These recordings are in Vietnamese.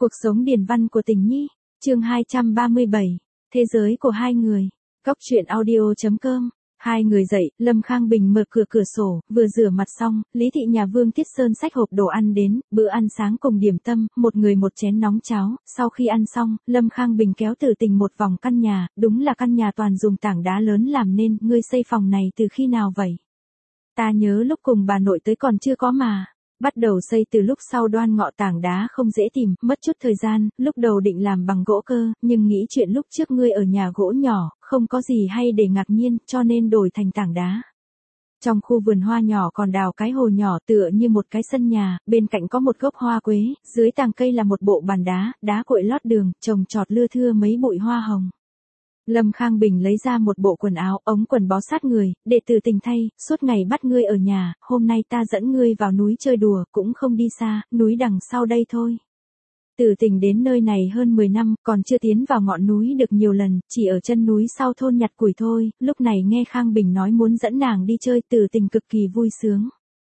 Cuộc sống điển văn của Tình Nhi, chương 237, Thế giới của hai người. Góc truyện audio.com. Hai người dậy, Lâm Khang Bình mở cửa sổ, vừa rửa mặt xong, Lý thị nhà Vương Tiết Sơn xách hộp đồ ăn đến, bữa ăn sáng cùng điểm tâm, một người một chén nóng cháo. Sau khi ăn xong, Lâm Khang Bình kéo Tử Tình một vòng căn nhà, đúng là căn nhà toàn dùng tảng đá lớn làm nên. Ngươi xây phòng này từ khi nào vậy? Ta nhớ lúc cùng bà nội tới còn chưa có mà. Bắt đầu xây từ lúc sau Đoan Ngọ, tảng đá không dễ tìm, mất chút thời gian, lúc đầu định làm bằng gỗ cơ, nhưng nghĩ chuyện lúc trước ngươi ở nhà gỗ nhỏ, không có gì hay để ngạc nhiên, cho nên đổi thành tảng đá. Trong khu vườn hoa nhỏ còn đào cái hồ nhỏ tựa như một cái sân nhà, bên cạnh có một gốc hoa quế, dưới tàng cây là một bộ bàn đá, đá cuội lót đường, trồng trọt lưa thưa mấy bụi hoa hồng. Lâm Khang Bình lấy ra một bộ quần áo, ống quần bó sát người, để Tử Tình thay, suốt ngày bắt ngươi ở nhà, hôm nay ta dẫn ngươi vào núi chơi đùa, cũng không đi xa, núi đằng sau đây thôi. Tử Tình đến nơi này hơn 10 năm, còn chưa tiến vào ngọn núi được nhiều lần, chỉ ở chân núi sau thôn nhặt củi thôi, lúc này nghe Khang Bình nói muốn dẫn nàng đi chơi, Tử Tình cực kỳ vui sướng.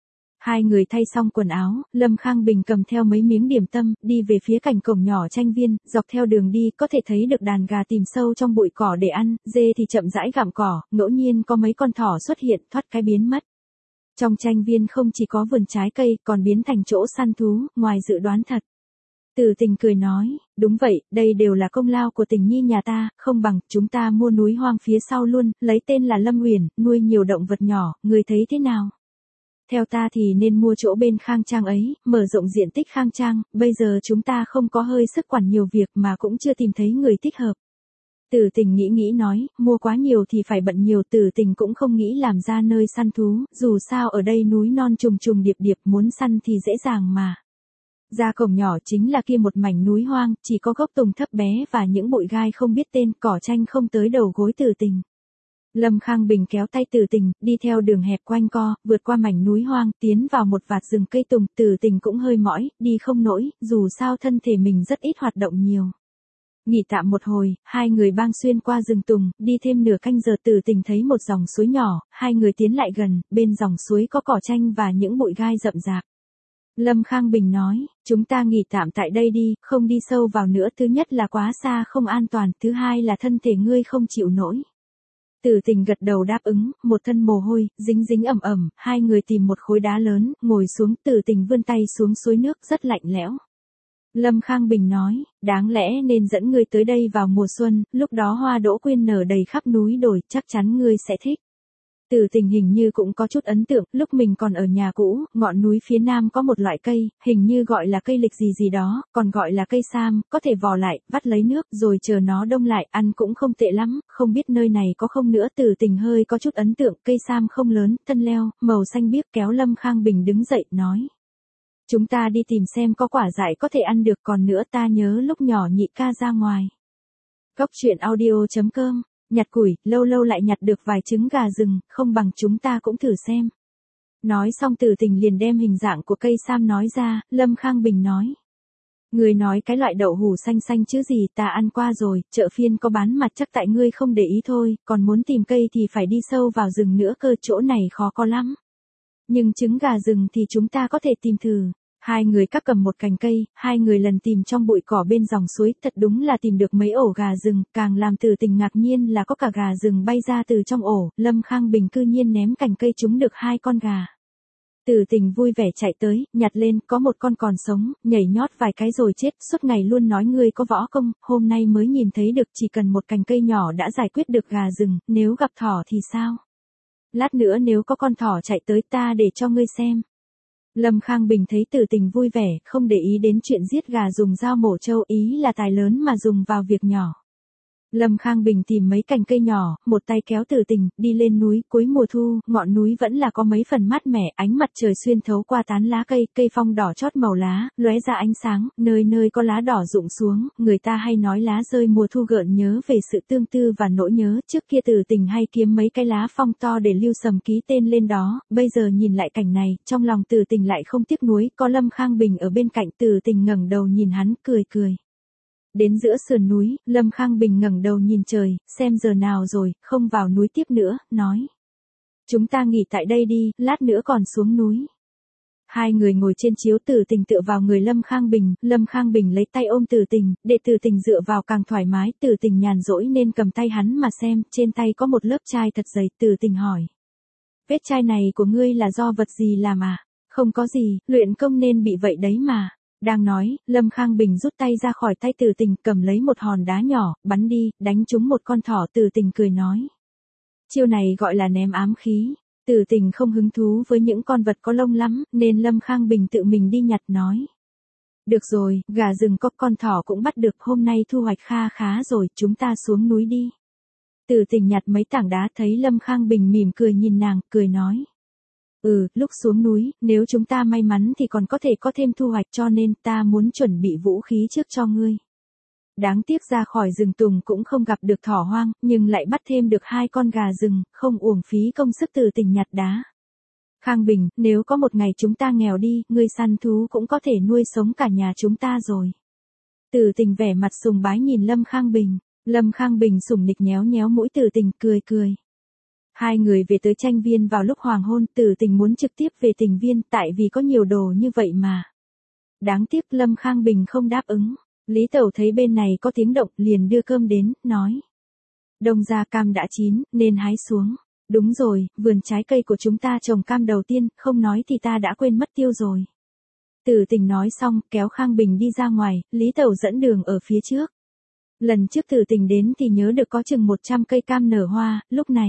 Hai người thay xong quần áo, Lâm Khang Bình cầm theo mấy miếng điểm tâm, đi về phía cạnh cổng nhỏ tranh viên, dọc theo đường đi có thể thấy được đàn gà tìm sâu trong bụi cỏ để ăn, dê thì chậm rãi gặm cỏ, ngẫu nhiên có mấy con thỏ xuất hiện, thoát cái biến mất. Trong tranh viên không chỉ có vườn trái cây, còn biến thành chỗ săn thú, ngoài dự đoán thật. Tử Tình cười nói, đúng vậy, đây đều là công lao của Tình Nhi nhà ta, không bằng, chúng ta mua núi hoang phía sau luôn, lấy tên là Lâm Uyển, nuôi nhiều động vật nhỏ, người thấy thế nào? Theo ta thì nên mua chỗ bên Khang Trang ấy, mở rộng diện tích Khang Trang, bây giờ chúng ta không có hơi sức quản nhiều việc mà cũng chưa tìm thấy người thích hợp. Tử Tình nghĩ nói, mua quá nhiều thì phải bận nhiều, Tử Tình cũng không nghĩ làm ra nơi săn thú, dù sao ở đây núi non trùng trùng điệp điệp, muốn săn thì dễ dàng mà. Ra cổng nhỏ chính là kia một mảnh núi hoang, chỉ có gốc tùng thấp bé và những bụi gai không biết tên, cỏ tranh không tới đầu gối Tử Tình. Lâm Khang Bình kéo tay Tử Tình, đi theo đường hẹp quanh co, vượt qua mảnh núi hoang, tiến vào một vạt rừng cây tùng, Tử Tình cũng hơi mỏi, đi không nổi, dù sao thân thể mình rất ít hoạt động nhiều. Nghỉ tạm một hồi, hai người băng xuyên qua rừng tùng, đi thêm nửa canh giờ Tử Tình thấy một dòng suối nhỏ, hai người tiến lại gần, bên dòng suối có cỏ tranh và những bụi gai rậm rạp. Lâm Khang Bình nói, chúng ta nghỉ tạm tại đây đi, không đi sâu vào nữa, thứ nhất là quá xa không an toàn, thứ hai là thân thể ngươi không chịu nổi. Tử Tình gật đầu đáp ứng, một thân mồ hôi, dính ẩm ẩm, hai người tìm một khối đá lớn, ngồi xuống, Tử Tình vươn tay xuống suối nước rất lạnh lẽo. Lâm Khang Bình nói, đáng lẽ nên dẫn ngươi tới đây vào mùa xuân, lúc đó hoa đỗ quyên nở đầy khắp núi đồi, chắc chắn ngươi sẽ thích. Tử Tình hình như cũng có chút ấn tượng, lúc mình còn ở nhà cũ, ngọn núi phía nam có một loại cây, hình như gọi là cây lịch gì đó, còn gọi là cây sam, có thể vò lại, vắt lấy nước, rồi chờ nó đông lại, ăn cũng không tệ lắm, không biết nơi này có không nữa. Tử Tình hơi có chút ấn tượng, cây sam không lớn, thân leo, màu xanh biếc, kéo Lâm Khang Bình đứng dậy, nói. Chúng ta đi tìm xem có quả dại có thể ăn được, còn nữa ta nhớ lúc nhỏ nhị ca ra ngoài. Góc truyện audio.com. Nhặt củi, lâu lâu lại nhặt được vài trứng gà rừng, không bằng chúng ta cũng thử xem. Nói xong Tử Tình liền đem hình dạng của cây sam nói ra, Lâm Khang Bình nói. Người nói cái loại đậu hủ xanh xanh chứ gì, ta ăn qua rồi, chợ phiên có bán mà chắc tại ngươi không để ý thôi, còn muốn tìm cây thì phải đi sâu vào rừng nữa cơ, chỗ này khó có lắm. Nhưng trứng gà rừng thì chúng ta có thể tìm thử. Hai người cắt cầm một cành cây, hai người lần tìm trong bụi cỏ bên dòng suối, thật đúng là tìm được mấy ổ gà rừng, càng làm Tử Tình ngạc nhiên là có cả gà rừng bay ra từ trong ổ, Lâm Khang Bình cư nhiên ném cành cây trúng được hai con gà. Tử Tình vui vẻ chạy tới, nhặt lên, có một con còn sống, nhảy nhót vài cái rồi chết, suốt ngày luôn nói ngươi có võ công, hôm nay mới nhìn thấy được, chỉ cần một cành cây nhỏ đã giải quyết được gà rừng, nếu gặp thỏ thì sao? Lát nữa nếu có con thỏ chạy tới ta để cho ngươi xem. Lâm Khang Bình thấy Tử Tình vui vẻ, không để ý đến chuyện giết gà dùng dao mổ trâu, ý là tài lớn mà dùng vào việc nhỏ. Lâm Khang Bình tìm mấy cành cây nhỏ, một tay kéo Tử Tình, đi lên núi, cuối mùa thu, ngọn núi vẫn là có mấy phần mát mẻ, ánh mặt trời xuyên thấu qua tán lá cây, cây phong đỏ chót màu lá, lóe ra ánh sáng, nơi nơi có lá đỏ rụng xuống, người ta hay nói lá rơi mùa thu gợi nhớ về sự tương tư và nỗi nhớ, trước kia Tử Tình hay kiếm mấy cái lá phong to để lưu sầm ký tên lên đó, bây giờ nhìn lại cảnh này, trong lòng Tử Tình lại không tiếc nuối, có Lâm Khang Bình ở bên cạnh, Tử Tình ngẩng đầu nhìn hắn, cười. Đến giữa sườn núi, Lâm Khang Bình ngẩng đầu nhìn trời, xem giờ nào rồi, không vào núi tiếp nữa, nói. Chúng ta nghỉ tại đây đi, lát nữa còn xuống núi. Hai người ngồi trên chiếu, Tử Tình tựa vào người Lâm Khang Bình lấy tay ôm Tử Tình, để Tử Tình dựa vào càng thoải mái, Tử Tình nhàn rỗi nên cầm tay hắn mà xem, trên tay có một lớp chai thật dày, Tử Tình hỏi. Vết chai này của ngươi là do vật gì làm à? Không có gì, luyện công nên bị vậy đấy mà. Đang nói, Lâm Khang Bình rút tay ra khỏi tay Tử Tình, cầm lấy một hòn đá nhỏ, bắn đi, đánh trúng một con thỏ. Tử Tình cười nói. Chiêu này gọi là ném ám khí. Tử Tình không hứng thú với những con vật có lông lắm, nên Lâm Khang Bình tự mình đi nhặt nói. Được rồi, gà rừng có con thỏ cũng bắt được, hôm nay thu hoạch kha khá rồi, chúng ta xuống núi đi. Tử Tình nhặt mấy tảng đá, thấy Lâm Khang Bình mỉm cười nhìn nàng, cười nói. Lúc xuống núi, nếu chúng ta may mắn thì còn có thể có thêm thu hoạch, cho nên ta muốn chuẩn bị vũ khí trước cho ngươi. Đáng tiếc ra khỏi rừng tùng cũng không gặp được thỏ hoang, nhưng lại bắt thêm được 2 con gà rừng, không uổng phí công sức. Tử Tình nhặt đá. Khang Bình, nếu có một ngày chúng ta nghèo đi, ngươi săn thú cũng có thể nuôi sống cả nhà chúng ta rồi. Tử Tình vẻ mặt sùng bái nhìn Lâm Khang Bình. Lâm Khang Bình sủng nịch nhéo nhéo mũi Tử Tình, cười cười. Hai người về tới tranh viên vào lúc hoàng hôn. Tử Tình muốn trực tiếp về Tình viên, tại vì có nhiều đồ như vậy mà. Đáng tiếc Lâm Khang Bình không đáp ứng. Lý Tẩu thấy bên này có tiếng động, liền đưa cơm đến, nói. Đông ra cam đã chín, nên hái xuống. Đúng rồi, vườn trái cây của chúng ta trồng cam đầu tiên, không nói thì ta đã quên mất tiêu rồi. Tử Tình nói xong, kéo Khang Bình đi ra ngoài, Lý Tẩu dẫn đường ở phía trước. Lần trước Tử Tình đến thì nhớ được có chừng 100 cây cam nở hoa, lúc này.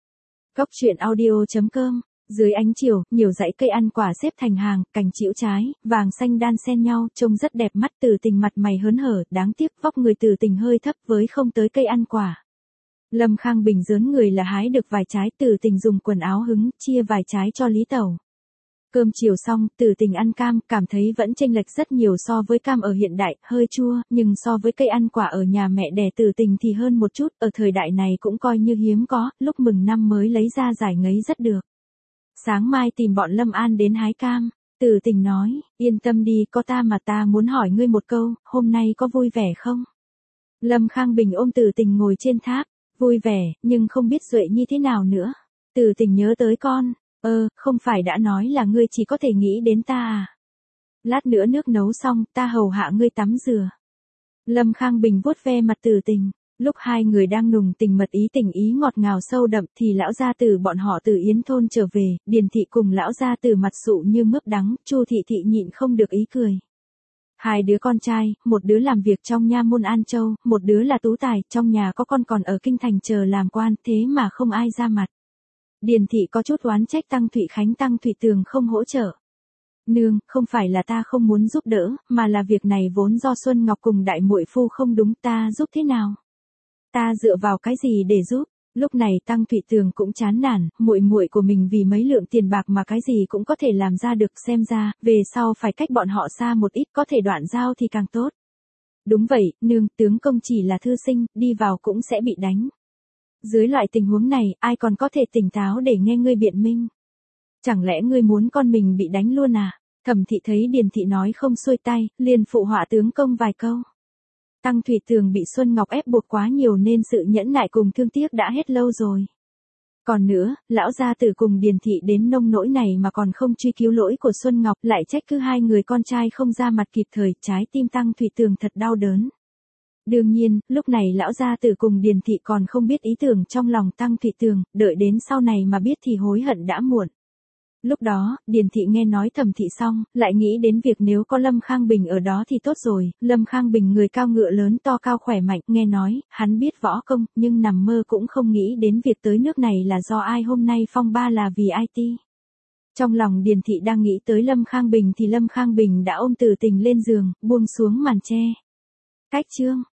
Góc truyện audio.com. Dưới ánh chiều, nhiều dãy cây ăn quả xếp thành hàng, cành chĩu trái, vàng xanh đan xen nhau, trông rất đẹp mắt. Tử Tình mặt mày hớn hở, đáng tiếc vóc người Tử Tình hơi thấp với không tới cây ăn quả. Lâm Khang Bình rớn người là hái được vài trái, Tử Tình dùng quần áo hứng, chia vài trái cho Lý Tẩu. Cơm chiều xong, Tử Tình ăn cam, cảm thấy vẫn chênh lệch rất nhiều so với cam ở hiện đại, hơi chua, nhưng so với cây ăn quả ở nhà mẹ đẻ Tử Tình thì hơn một chút, ở thời đại này cũng coi như hiếm có, lúc mừng năm mới lấy ra giải ngấy rất được. Sáng mai tìm bọn Lâm An đến hái cam. Tử Tình nói, yên tâm đi, có ta mà. Ta muốn hỏi ngươi một câu, hôm nay có vui vẻ không? Lâm Khang Bình ôm Tử Tình ngồi trên tháp, vui vẻ, nhưng không biết duệ như thế nào nữa. Tử Tình nhớ tới con, không phải đã nói là ngươi chỉ có thể nghĩ đến ta à? Lát nữa nước nấu xong, ta hầu hạ ngươi tắm rửa. Lâm Khang Bình vuốt ve mặt Tử Tình. Lúc hai người đang nùng tình mật ý, tình ý ngọt ngào sâu đậm thì lão gia tử bọn họ từ Yến thôn trở về, Điền thị cùng lão gia tử mặt sụ như mướp đắng, Chu thị thị nhịn không được ý cười. Hai đứa con trai, một đứa làm việc trong nha môn An Châu, một đứa là tú tài, trong nhà có con còn ở kinh thành chờ làm quan, thế mà không ai ra mặt. Điền thị có chút oán trách Tăng Thụy Khánh Tăng Thụy Tường không hỗ trợ. Nương, không phải là ta không muốn giúp đỡ, mà là việc này vốn do Xuân Ngọc cùng đại muội phu không đúng, ta giúp thế nào? Ta dựa vào cái gì để giúp? Lúc này Tăng Thụy Tường cũng chán nản, muội muội của mình vì mấy lượng tiền bạc mà cái gì cũng có thể làm ra được, xem ra về sau phải cách bọn họ xa một ít, có thể đoạn giao thì càng tốt. Đúng vậy, nương, tướng công chỉ là thư sinh, đi vào cũng sẽ bị đánh. Dưới loại tình huống này, ai còn có thể tỉnh táo để nghe ngươi biện minh? Chẳng lẽ ngươi muốn con mình bị đánh luôn à? Thẩm thị thấy Điền thị nói không xuôi tay, liền phụ họa tướng công vài câu. Tăng Thụy Tường bị Xuân Ngọc ép buộc quá nhiều nên sự nhẫn nại cùng thương tiếc đã hết lâu rồi. Còn nữa, lão gia tử cùng Điền thị đến nông nỗi này mà còn không truy cứu lỗi của Xuân Ngọc, lại trách cứ hai người con trai không ra mặt kịp thời, trái tim Tăng Thụy Tường thật đau đớn. Đương nhiên, lúc này lão gia tử cùng Điền thị còn không biết ý tưởng trong lòng Tăng Thụy Tường, đợi đến sau này mà biết thì hối hận đã muộn. Lúc đó, Điền thị nghe nói Thẩm thị xong, lại nghĩ đến việc nếu có Lâm Khang Bình ở đó thì tốt rồi. Lâm Khang Bình người cao ngựa lớn, to cao khỏe mạnh, nghe nói, hắn biết võ công, nhưng nằm mơ cũng không nghĩ đến việc tới nước này là do ai, hôm nay phong ba là vì IT. Trong lòng Điền thị đang nghĩ tới Lâm Khang Bình thì Lâm Khang Bình đã ôm Tử Tình lên giường, buông xuống màn che. Cách chương